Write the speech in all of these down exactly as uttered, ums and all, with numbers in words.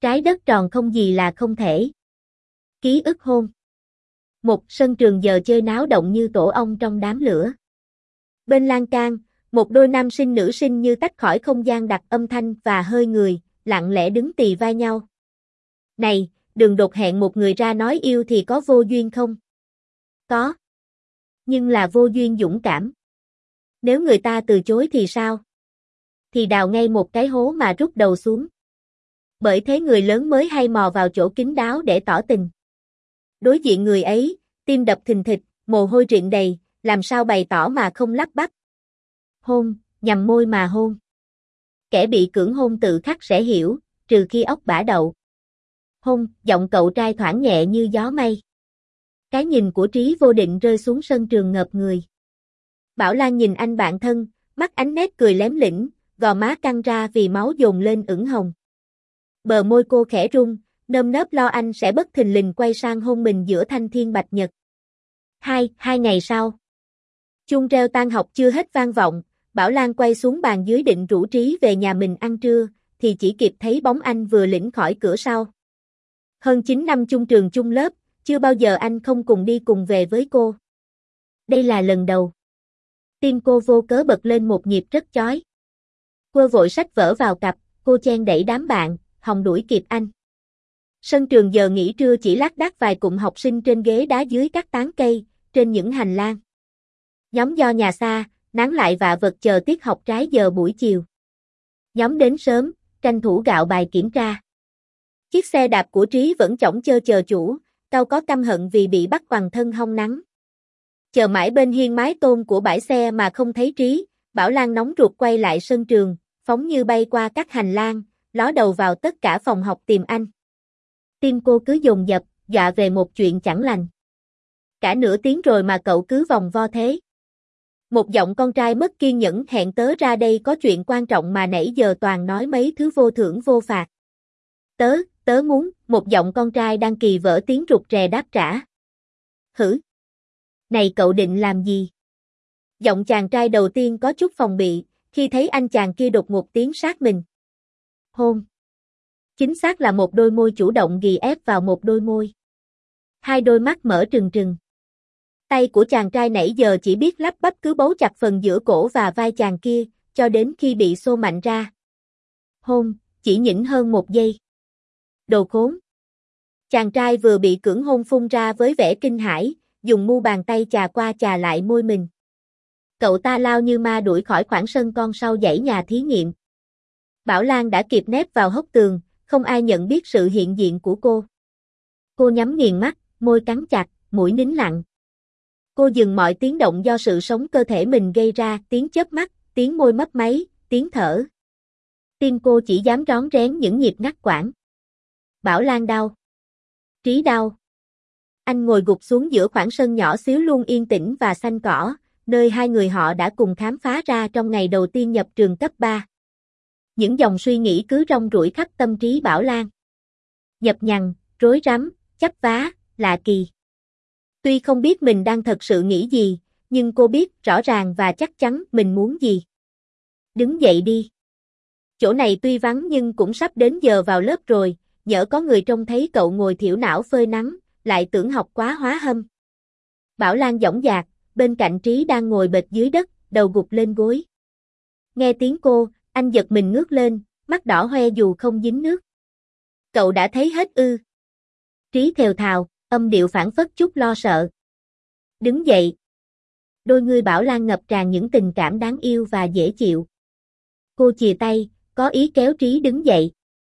Trái đất tròn không gì là không thể. Ký ức hôn. Một sân trường giờ chơi náo động như tổ ong trong đám lửa. Bên lan can, một đôi nam sinh nữ sinh như tách khỏi không gian đặt âm thanh và hơi người, lặng lẽ đứng tì vai nhau. Này, đừng đột hẹn một người ra nói yêu thì có vô duyên không? Có. Nhưng là vô duyên dũng cảm. Nếu người ta từ chối thì sao? Thì đào ngay một cái hố mà rút đầu xuống. Bởi thế người lớn mới hay mò vào chỗ kín đáo để tỏ tình. Đối diện người ấy, tim đập thình thịch, mồ hôi rịn đầy, làm sao bày tỏ mà không lắp bắp. Hôn, nhằm môi mà hôn. Kẻ bị cưỡng hôn tự khắc sẽ hiểu, trừ khi ốc bả đậu. Hôn, giọng cậu trai thoảng nhẹ như gió mây. Cái nhìn của Trí Vô Định rơi xuống sân trường ngợp người. Bảo Lan nhìn anh bạn thân, mắt ánh nét cười lém lĩnh, gò má căng ra vì máu dồn lên ửng hồng. Bờ môi cô khẽ rung, nơm nớp lo anh sẽ bất thình lình quay sang hôn mình giữa thanh thiên bạch nhật. Hai, hai ngày sau. Chuông reo tan học chưa hết vang vọng, Bảo Lan quay xuống bàn dưới định rủ Trí về nhà mình ăn trưa, thì chỉ kịp thấy bóng anh vừa lĩnh khỏi cửa sau. Hơn chín năm chung trường chung lớp, chưa bao giờ anh không cùng đi cùng về với cô. Đây là lần đầu. Tim cô vô cớ bật lên một nhịp rất chói. Cô vội xách vở vào cặp, cô chen đẩy đám bạn, hòng đuổi kịp anh. Sân trường giờ nghỉ trưa chỉ lác đác vài cụm học sinh trên ghế đá dưới các tán cây, trên những hành lang. Nhóm do nhà xa, nán lại vạ vật chờ tiết học trái giờ buổi chiều. Nhóm đến sớm, tranh thủ gạo bài kiểm tra. Chiếc xe đạp của Trí vẫn chõng chơ chờ chủ, cau có căm hận vì bị bắt bằng thân hong nắng. Chờ mãi bên hiên mái tôn của bãi xe mà không thấy Trí, Bảo Lan nóng ruột quay lại sân trường, phóng như bay qua các hành lang, ló đầu vào tất cả phòng học tìm anh. Tim cô cứ dồn dập, dọa về một chuyện chẳng lành. Cả nửa tiếng rồi mà cậu cứ vòng vo thế. Một giọng con trai mất kiên nhẫn hẹn tớ ra đây có chuyện quan trọng mà nãy giờ toàn nói mấy thứ vô thưởng vô phạt. Tớ, tớ muốn, một giọng con trai đang kỳ vỡ tiếng rụt rè đáp trả. Hử? Này cậu định làm gì? Giọng chàng trai đầu tiên có chút phòng bị, khi thấy anh chàng kia đột ngột tiến sát mình. Hôn. Chính xác là một đôi môi chủ động ghì ép vào một đôi môi. Hai đôi mắt mở trừng trừng. Tay của chàng trai nãy giờ chỉ biết lắp bắp cứ bấu chặt phần giữa cổ và vai chàng kia, cho đến khi bị xô mạnh ra. Hôn, chỉ nhỉnh hơn một giây. Đồ khốn. Chàng trai vừa bị cưỡng hôn phun ra với vẻ kinh hãi, dùng mu bàn tay chà qua chà lại môi mình. Cậu ta lao như ma đuổi khỏi khoảng sân con sau dãy nhà thí nghiệm. Bảo Lan đã kịp nép vào hốc tường, không ai nhận biết sự hiện diện của cô. Cô nhắm nghiền mắt, môi cắn chặt, mũi nín lặng. Cô dừng mọi tiếng động do sự sống cơ thể mình gây ra, tiếng chớp mắt, tiếng môi mấp máy, tiếng thở. Tim cô chỉ dám rón rén những nhịp ngắt quãng. Bảo Lan đau. Trí đau. Anh ngồi gục xuống giữa khoảng sân nhỏ xíu luôn yên tĩnh và xanh cỏ, nơi hai người họ đã cùng khám phá ra trong ngày đầu tiên nhập trường cấp ba. Những dòng suy nghĩ cứ rong ruổi khắp tâm trí Bảo Lan. Nhập nhằng, rối rắm, chấp vá, lạ kỳ. Tuy không biết mình đang thật sự nghĩ gì, nhưng cô biết rõ ràng và chắc chắn mình muốn gì. Đứng dậy đi. Chỗ này tuy vắng nhưng cũng sắp đến giờ vào lớp rồi, nhỡ có người trông thấy cậu ngồi thiểu não phơi nắng, lại tưởng học quá hóa hâm. Bảo Lan dõng dạc, bên cạnh Trí đang ngồi bệt dưới đất, đầu gục lên gối. Nghe tiếng cô, anh giật mình ngước lên, mắt đỏ hoe dù không dính nước. Cậu đã thấy hết ư? Trí thều thào, âm điệu phảng phất chút lo sợ. Đứng dậy. Đôi ngươi Bảo Lan ngập tràn những tình cảm đáng yêu và dễ chịu. Cô chìa tay, có ý kéo Trí đứng dậy.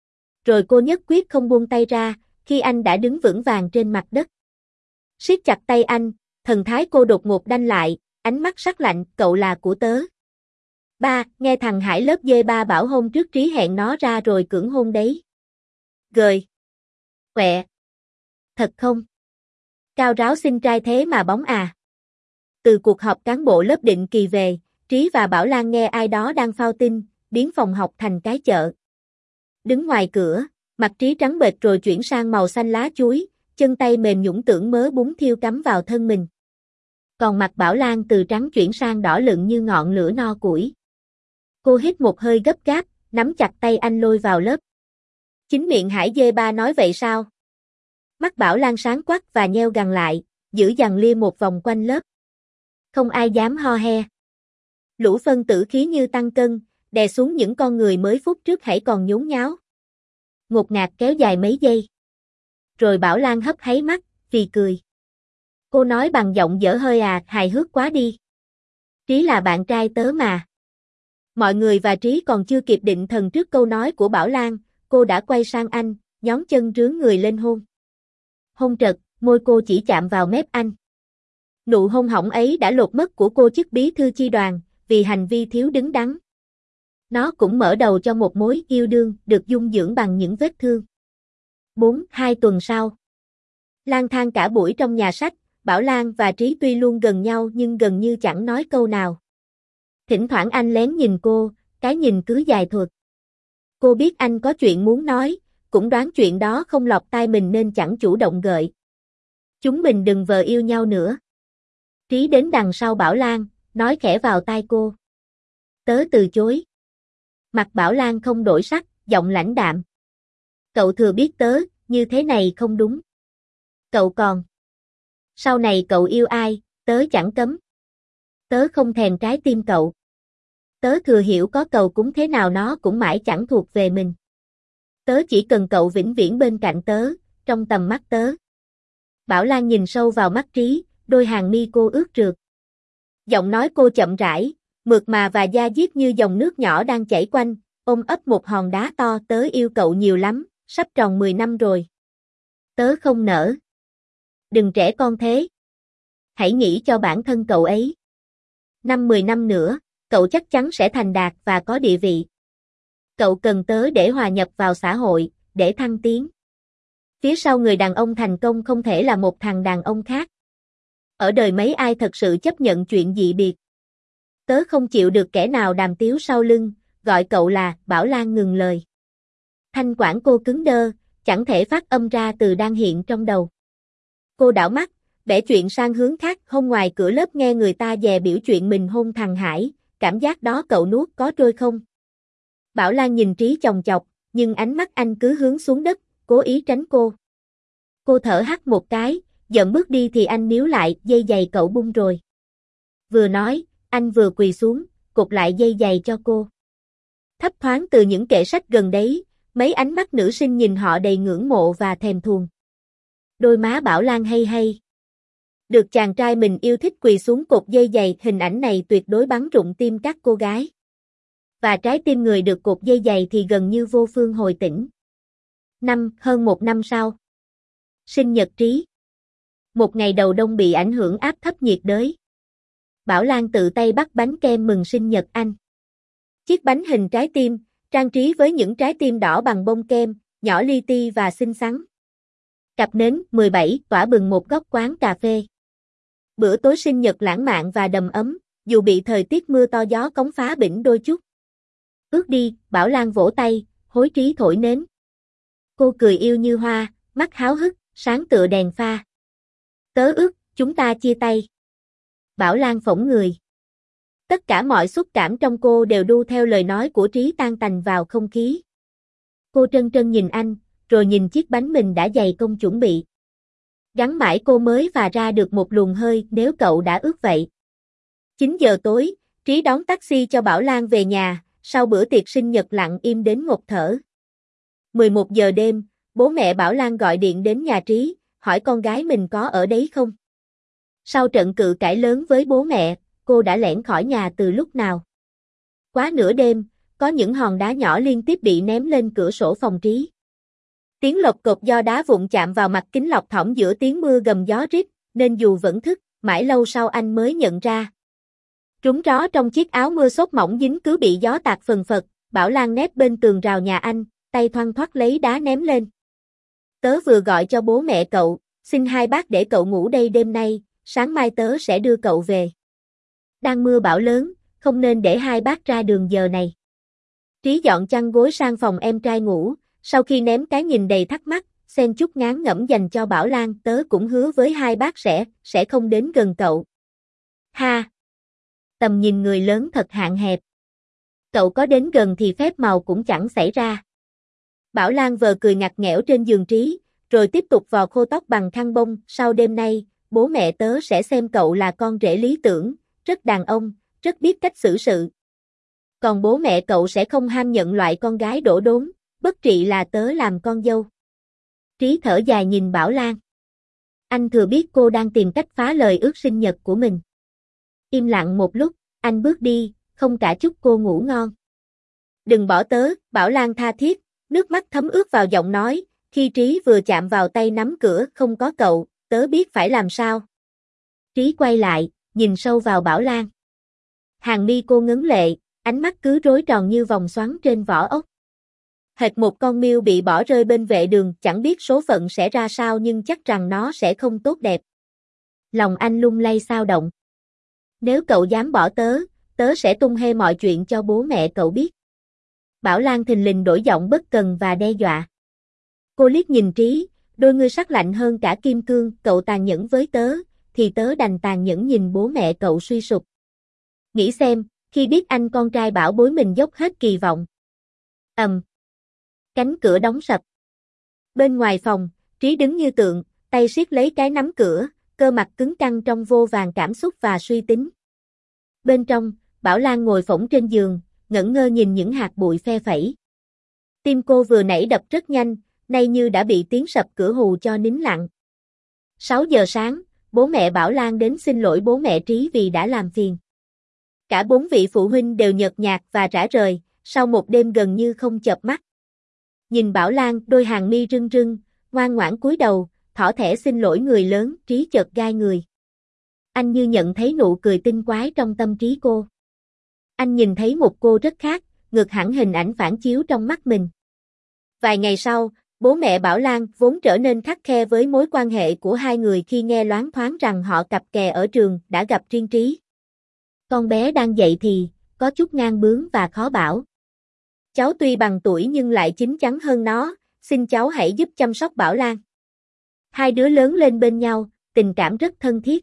Rồi cô nhất quyết không buông tay ra, khi anh đã đứng vững vàng trên mặt đất. Siết chặt tay anh, thần thái cô đột ngột đanh lại, ánh mắt sắc lạnh, cậu là của tớ. Ba, nghe thằng Hải lớp dê ba bảo hôm trước Trí hẹn nó ra rồi cưỡng hôn đấy. Gời. Quẹ. Thật không? Cao ráo xinh trai thế mà bóng à. Từ cuộc họp cán bộ lớp định kỳ về, Trí và Bảo Lan nghe ai đó đang phao tin, biến phòng học thành cái chợ. Đứng ngoài cửa, mặt Trí trắng bệch rồi chuyển sang màu xanh lá chuối, chân tay mềm nhũn tưởng mớ bún thiêu cắm vào thân mình. Còn mặt Bảo Lan từ trắng chuyển sang đỏ lựng như ngọn lửa no củi. Cô hít một hơi gấp gáp, nắm chặt tay anh lôi vào lớp. Chính miệng Hải Dê Ba nói vậy sao? Mắt Bảo Lan sáng quắc và nheo gằn lại, giữ dằn lia một vòng quanh lớp. Không ai dám ho he. Lũ phân tử khí như tăng cân, đè xuống những con người mới phút trước hãy còn nhốn nháo. Ngột ngạt kéo dài mấy giây. Rồi Bảo Lan hấp háy mắt, phì cười. Cô nói bằng giọng dở hơi à, hài hước quá đi. Trí là bạn trai tớ mà. Mọi người và Trí còn chưa kịp định thần trước câu nói của Bảo Lan, cô đã quay sang anh, nhón chân rướn người lên hôn. Hôn trật, môi cô chỉ chạm vào mép anh. Nụ hôn hỏng ấy đã lột mất của cô chức bí thư chi đoàn, vì hành vi thiếu đứng đắn. Nó cũng mở đầu cho một mối yêu đương được dung dưỡng bằng những vết thương. bốn. Hai tuần sau. Lang thang cả buổi trong nhà sách, Bảo Lan và Trí tuy luôn gần nhau nhưng gần như chẳng nói câu nào. Thỉnh thoảng anh lén nhìn cô, cái nhìn cứ dài thuật. Cô biết anh có chuyện muốn nói, cũng đoán chuyện đó không lọt tai mình nên chẳng chủ động gợi. Chúng mình đừng vờ yêu nhau nữa. Trí đến đằng sau Bảo Lan, nói khẽ vào tai cô. Tớ từ chối. Mặt Bảo Lan không đổi sắc, giọng lãnh đạm. Cậu thừa biết tớ, như thế này không đúng. Cậu còn. Sau này cậu yêu ai, tớ chẳng cấm. Tớ không thèm trái tim cậu. Tớ thừa hiểu có cầu cúng thế nào nó cũng mãi chẳng thuộc về mình. Tớ chỉ cần cậu vĩnh viễn bên cạnh tớ, trong tầm mắt tớ. Bảo Lan nhìn sâu vào mắt Trí, đôi hàng mi cô ướt rượt. Giọng nói cô chậm rãi, mượt mà và da diết như dòng nước nhỏ đang chảy quanh, ôm ấp một hòn đá to. Tớ yêu cậu nhiều lắm, sắp tròn mười năm rồi. Tớ không nỡ. Đừng trẻ con thế. Hãy nghĩ cho bản thân cậu ấy. Năm mười năm nữa, cậu chắc chắn sẽ thành đạt và có địa vị. Cậu cần tớ để hòa nhập vào xã hội, để thăng tiến. Phía sau người đàn ông thành công không thể là một thằng đàn ông khác. Ở đời mấy ai thật sự chấp nhận chuyện dị biệt. Tớ không chịu được kẻ nào đàm tiếu sau lưng, gọi cậu là. Bảo Lan ngừng lời. Thanh quản cô cứng đơ, chẳng thể phát âm ra từ đang hiện trong đầu. Cô đảo mắt, bẻ chuyện sang hướng khác. Hôm ngoài cửa lớp nghe người ta dè biểu chuyện mình hôn thằng Hải, cảm giác đó cậu nuốt có trôi không? Bảo Lan nhìn Trí chòng chọc, nhưng ánh mắt anh cứ hướng xuống đất, cố ý tránh cô. Cô thở hắt một cái, giận bước đi thì anh níu lại, dây giày cậu bung rồi. Vừa nói, anh vừa quỳ xuống, cột lại dây giày cho cô. Thấp thoáng từ những kệ sách gần đấy, mấy ánh mắt nữ sinh nhìn họ đầy ngưỡng mộ và thèm thuồng. Đôi má Bảo Lan hay hay. Được chàng trai mình yêu thích quỳ xuống cột dây giày, hình ảnh này tuyệt đối bắn rụng tim các cô gái. Và trái tim người được cột dây giày thì gần như vô phương hồi tỉnh. Năm, hơn một năm sau. Sinh nhật Trí. Một ngày đầu đông bị ảnh hưởng áp thấp nhiệt đới. Bảo Lan tự tay bắt bánh kem mừng sinh nhật anh. Chiếc bánh hình trái tim, trang trí với những trái tim đỏ bằng bông kem, nhỏ li ti và xinh xắn. Cặp nến mười bảy tỏa bừng một góc quán cà phê. Bữa tối sinh nhật lãng mạn và đầm ấm, dù bị thời tiết mưa to gió cống phá bỉnh đôi chút. Ước đi, Bảo Lan vỗ tay, hối Trí thổi nến. Cô cười yêu như hoa, mắt háo hức, sáng tựa đèn pha. Tớ ước, chúng ta chia tay. Bảo Lan phổng người. Tất cả mọi xúc cảm trong cô đều đu theo lời nói của Trí tan tành vào không khí. Cô trân trân nhìn anh, rồi nhìn chiếc bánh mình đã dày công chuẩn bị. Gắn mãi cô mới phà ra được một luồng hơi, nếu cậu đã ước vậy. chín giờ tối, Trí đón taxi cho Bảo Lan về nhà, sau bữa tiệc sinh nhật lặng im đến ngột thở. mười một giờ đêm, bố mẹ Bảo Lan gọi điện đến nhà Trí, hỏi con gái mình có ở đấy không. Sau trận cự cãi lớn với bố mẹ, cô đã lẻn khỏi nhà từ lúc nào. Quá nửa đêm, có những hòn đá nhỏ liên tiếp bị ném lên cửa sổ phòng Trí. Tiếng lộc cộc do đá vụn chạm vào mặt kính lọc thỏm giữa tiếng mưa gầm gió rít, nên dù vẫn thức, mãi lâu sau anh mới nhận ra. Trúng ró trong chiếc áo mưa xốp mỏng dính cứ bị gió tạt phần phật, Bảo Lan nép bên tường rào nhà anh, tay thoăn thoắt lấy đá ném lên. Tớ vừa gọi cho bố mẹ cậu, xin hai bác để cậu ngủ đây đêm nay, sáng mai tớ sẽ đưa cậu về. Đang mưa bão lớn, không nên để hai bác ra đường giờ này. Trí dọn chăn gối sang phòng em trai ngủ, sau khi ném cái nhìn đầy thắc mắc, xen chút ngán ngẩm dành cho Bảo Lan, tớ cũng hứa với hai bác sẽ, sẽ không đến gần cậu. Ha! Tầm nhìn người lớn thật hạn hẹp. Cậu có đến gần thì phép màu cũng chẳng xảy ra. Bảo Lan vờ cười ngặt nghẽo trên giường Trí, rồi tiếp tục vò khô tóc bằng khăn bông. Sau đêm nay, bố mẹ tớ sẽ xem cậu là con rể lý tưởng, rất đàn ông, rất biết cách xử sự. Còn bố mẹ cậu sẽ không ham nhận loại con gái đổ đốn, bất trị là tớ làm con dâu. Trí thở dài nhìn Bảo Lan. Anh thừa biết cô đang tìm cách phá lời ước sinh nhật của mình. Im lặng một lúc, anh bước đi, không cả chúc cô ngủ ngon. Đừng bỏ tớ, Bảo Lan tha thiết, nước mắt thấm ướt vào giọng nói, khi Trí vừa chạm vào tay nắm cửa, không có cậu, tớ biết phải làm sao. Trí quay lại, nhìn sâu vào Bảo Lan. Hàng mi cô ngấn lệ, ánh mắt cứ rối tròn như vòng xoắn trên vỏ ốc. Hệt một con miêu bị bỏ rơi bên vệ đường, chẳng biết số phận sẽ ra sao nhưng chắc rằng nó sẽ không tốt đẹp. Lòng anh lung lay xao động. Nếu cậu dám bỏ tớ, tớ sẽ tung hê mọi chuyện cho bố mẹ cậu biết. Bảo Lan thình lình đổi giọng bất cần và đe dọa. Cô liếc nhìn Trí, đôi ngươi sắc lạnh hơn cả kim cương, cậu tàn nhẫn với tớ, thì tớ đành tàn nhẫn nhìn bố mẹ cậu suy sụp. Nghĩ xem, khi biết anh con trai bảo bối mình dốc hết kỳ vọng. Ầm. Cánh cửa đóng sập. Bên ngoài phòng, Trí đứng như tượng, tay siết lấy cái nắm cửa, cơ mặt cứng căng trong vô vàn cảm xúc và suy tính. Bên trong, Bảo Lan ngồi phỗng trên giường, ngẩn ngơ nhìn những hạt bụi phe phẩy. Tim cô vừa nãy đập rất nhanh, nay như đã bị tiếng sập cửa hù cho nín lặng. sáu giờ sáng, bố mẹ Bảo Lan đến xin lỗi bố mẹ Trí vì đã làm phiền. Cả bốn vị phụ huynh đều nhợt nhạt và rã rời, sau một đêm gần như không chợp mắt. Nhìn Bảo Lan, đôi hàng mi rưng rưng, ngoan ngoãn cúi đầu, thỏ thẻ xin lỗi người lớn, Trí chợt gai người. Anh như nhận thấy nụ cười tinh quái trong tâm trí cô. Anh nhìn thấy một cô rất khác, ngược hẳn hình ảnh phản chiếu trong mắt mình. Vài ngày sau, bố mẹ Bảo Lan vốn trở nên khắt khe với mối quan hệ của hai người khi nghe loáng thoáng rằng họ cặp kè ở trường đã gặp riêng Trí. Con bé đang dậy thì, có chút ngang bướng và khó bảo. Cháu tuy bằng tuổi nhưng lại chín chắn hơn nó, xin cháu hãy giúp chăm sóc Bảo Lan. Hai đứa lớn lên bên nhau, tình cảm rất thân thiết.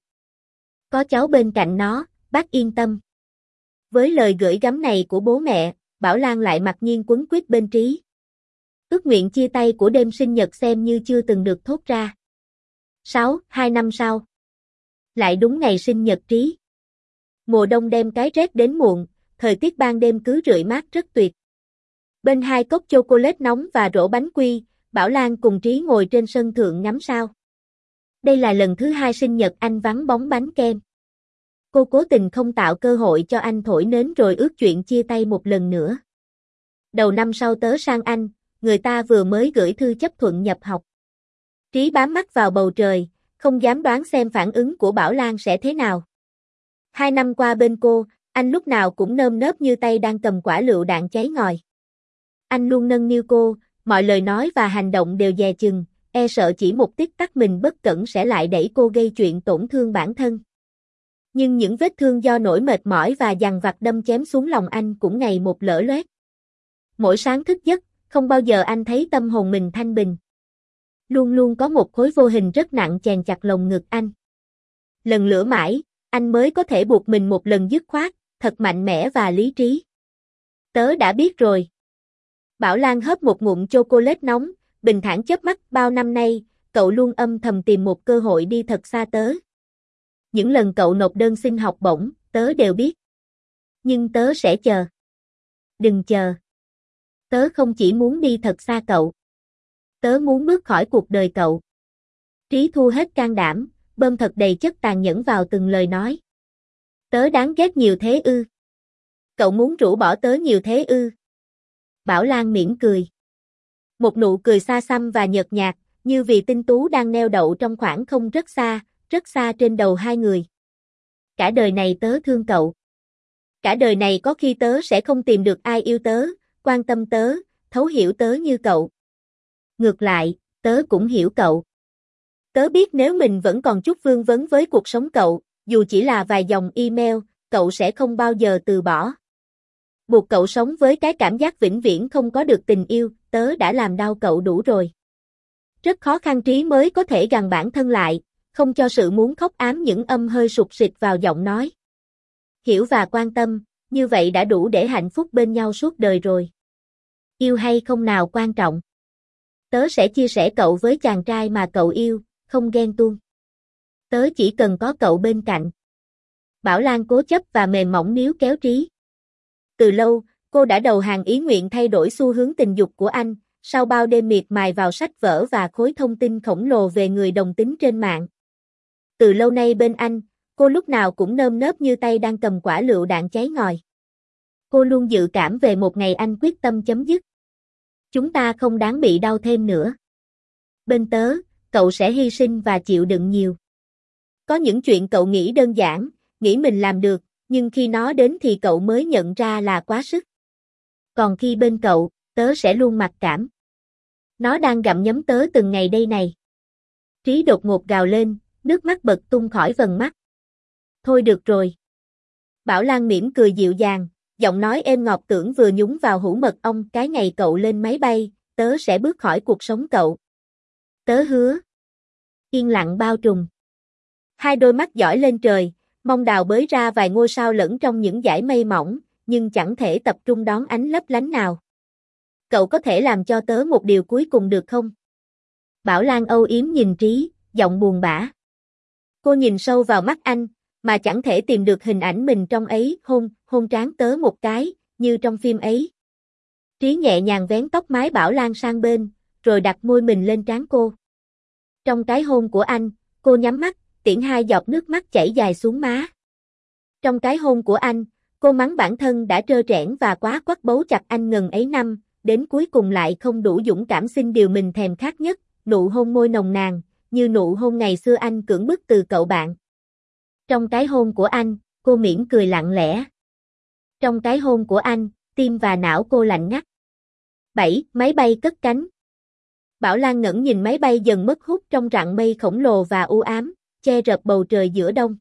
Có cháu bên cạnh nó, bác yên tâm. Với lời gửi gắm này của bố mẹ, Bảo Lan lại mặc nhiên quấn quýt bên Trí. Ước nguyện chia tay của đêm sinh nhật xem như chưa từng được thốt ra. sáu, hai năm sau. Lại đúng ngày sinh nhật Trí. Mùa đông đem cái rét đến muộn, thời tiết ban đêm cứ rượi mát rất tuyệt. Bên hai cốc chocolate nóng và rổ bánh quy, Bảo Lan cùng Trí ngồi trên sân thượng ngắm sao. Đây là lần thứ hai sinh nhật anh vắng bóng bánh kem. Cô cố tình không tạo cơ hội cho anh thổi nến rồi ước chuyện chia tay một lần nữa. Đầu năm sau tớ sang Anh, người ta vừa mới gửi thư chấp thuận nhập học. Trí bám mắt vào bầu trời, không dám đoán xem phản ứng của Bảo Lan sẽ thế nào. Hai năm qua bên cô, anh lúc nào cũng nơm nớp như tay đang cầm quả lựu đạn cháy ngòi. Anh luôn nâng niu cô, mọi lời nói và hành động đều dè chừng, e sợ chỉ một tích tắc mình bất cẩn sẽ lại đẩy cô gây chuyện tổn thương bản thân. Nhưng những vết thương do nỗi mệt mỏi và dằn vặt đâm chém xuống lòng anh cũng ngày một lở loét. Mỗi sáng thức giấc, không bao giờ anh thấy tâm hồn mình thanh bình. Luôn luôn có một khối vô hình rất nặng chèn chặt lồng ngực anh. Lần lữa mãi, anh mới có thể buộc mình một lần dứt khoát, thật mạnh mẽ và lý trí. Tớ đã biết rồi. Bảo Lan hớp một ngụm chocolate nóng, bình thản chớp mắt, bao năm nay, cậu luôn âm thầm tìm một cơ hội đi thật xa tớ. Những lần cậu nộp đơn xin học bổng, tớ đều biết. Nhưng tớ sẽ chờ. Đừng chờ. Tớ không chỉ muốn đi thật xa cậu. Tớ muốn bước khỏi cuộc đời cậu. Trí thu hết can đảm, bơm thật đầy chất tàn nhẫn vào từng lời nói. Tớ đáng ghét nhiều thế ư? Cậu muốn rũ bỏ tớ nhiều thế ư? Bảo Lan mỉm cười. Một nụ cười xa xăm và nhợt nhạt, như vì tinh tú đang neo đậu trong khoảng không rất xa, rất xa trên đầu hai người. Cả đời này tớ thương cậu. Cả đời này có khi tớ sẽ không tìm được ai yêu tớ, quan tâm tớ, thấu hiểu tớ như cậu. Ngược lại, tớ cũng hiểu cậu. Tớ biết nếu mình vẫn còn chút vương vấn với cuộc sống cậu, dù chỉ là vài dòng email, cậu sẽ không bao giờ từ bỏ. Buộc cậu sống với cái cảm giác vĩnh viễn không có được tình yêu, tớ đã làm đau cậu đủ rồi. Rất khó khăn Trí mới có thể gằn bản thân lại, không cho sự muốn khóc ám những âm hơi sụt sịt vào giọng nói. Hiểu và quan tâm, như vậy đã đủ để hạnh phúc bên nhau suốt đời rồi. Yêu hay không nào quan trọng. Tớ sẽ chia sẻ cậu với chàng trai mà cậu yêu, không ghen tuông. Tớ chỉ cần có cậu bên cạnh. Bảo Lan cố chấp và mềm mỏng níu kéo Trí. Từ lâu, cô đã đầu hàng ý nguyện thay đổi xu hướng tình dục của anh, sau bao đêm miệt mài vào sách vở và khối thông tin khổng lồ về người đồng tính trên mạng. Từ lâu nay bên anh, cô lúc nào cũng nơm nớp như tay đang cầm quả lựu đạn cháy ngòi. Cô luôn dự cảm về một ngày anh quyết tâm chấm dứt. Chúng ta không đáng bị đau thêm nữa. Bên tớ, cậu sẽ hy sinh và chịu đựng nhiều. Có những chuyện cậu nghĩ đơn giản, nghĩ mình làm được, nhưng khi nó đến thì cậu mới nhận ra là quá sức. Còn khi bên cậu, tớ sẽ luôn mặc cảm. Nó đang gặm nhấm tớ từng ngày đây này. Trí đột ngột gào lên, nước mắt bật tung khỏi vầng mắt. Thôi được rồi. Bảo Lan mỉm cười dịu dàng, giọng nói êm ngọt tưởng vừa nhúng vào hũ mật ong. Cái ngày cậu lên máy bay, tớ sẽ bước khỏi cuộc sống cậu. Tớ hứa. Yên lặng bao trùm. Hai đôi mắt dõi lên trời, mong đào bới ra vài ngôi sao lẫn trong những dải mây mỏng, nhưng chẳng thể tập trung đón ánh lấp lánh nào. Cậu có thể làm cho tớ một điều cuối cùng được không? Bảo Lan âu yếm nhìn Trí, giọng buồn bã. Cô nhìn sâu vào mắt anh, mà chẳng thể tìm được hình ảnh mình trong ấy. Hôn, hôn trán tớ một cái, như trong phim ấy. Trí nhẹ nhàng vén tóc mái Bảo Lan sang bên, rồi đặt môi mình lên trán cô. Trong cái hôn của anh, cô nhắm mắt, tiễn hai giọt nước mắt chảy dài xuống má. Trong cái hôn của anh, cô mắng bản thân đã trơ trẽn và quá quắt bấu chặt anh ngần ấy năm, đến cuối cùng lại không đủ dũng cảm xin điều mình thèm khát nhất, nụ hôn môi nồng nàn, như nụ hôn ngày xưa anh cưỡng bức từ cậu bạn. Trong cái hôn của anh, cô mỉm cười lặng lẽ. Trong cái hôn của anh, tim và não cô lạnh ngắt. bảy. Máy bay cất cánh. Bảo Lan ngẩng nhìn máy bay dần mất hút trong rặng mây khổng lồ và u ám, che rợp bầu trời giữa đông.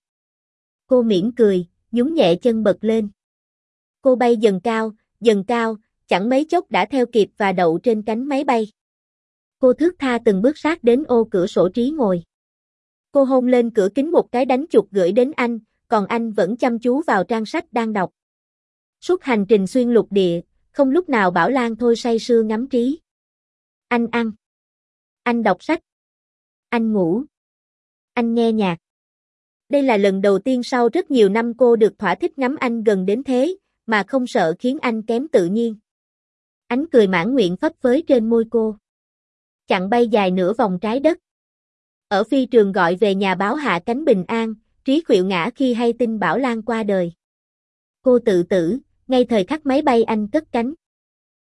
Cô mỉm cười, nhún nhẹ chân bật lên. Cô bay dần cao, dần cao, chẳng mấy chốc đã theo kịp và đậu trên cánh máy bay. Cô thướt tha từng bước sát đến ô cửa sổ Trí ngồi. Cô hôn lên cửa kính một cái đánh chuột gửi đến anh, còn anh vẫn chăm chú vào trang sách đang đọc. Suốt hành trình xuyên lục địa, không lúc nào Bảo Lan thôi say sưa ngắm Trí. Anh ăn. Anh đọc sách. Anh ngủ. Anh nghe nhạc. Đây là lần đầu tiên sau rất nhiều năm cô được thỏa thích ngắm anh gần đến thế, mà không sợ khiến anh kém tự nhiên. Ánh cười mãn nguyện phấp phới trên môi cô. Chặng bay dài nửa vòng trái đất. Ở phi trường gọi về nhà báo hạ cánh bình an, Trí khuỵu ngã khi hay tin Bảo Lan qua đời. Cô tự tử, ngay thời khắc máy bay anh cất cánh.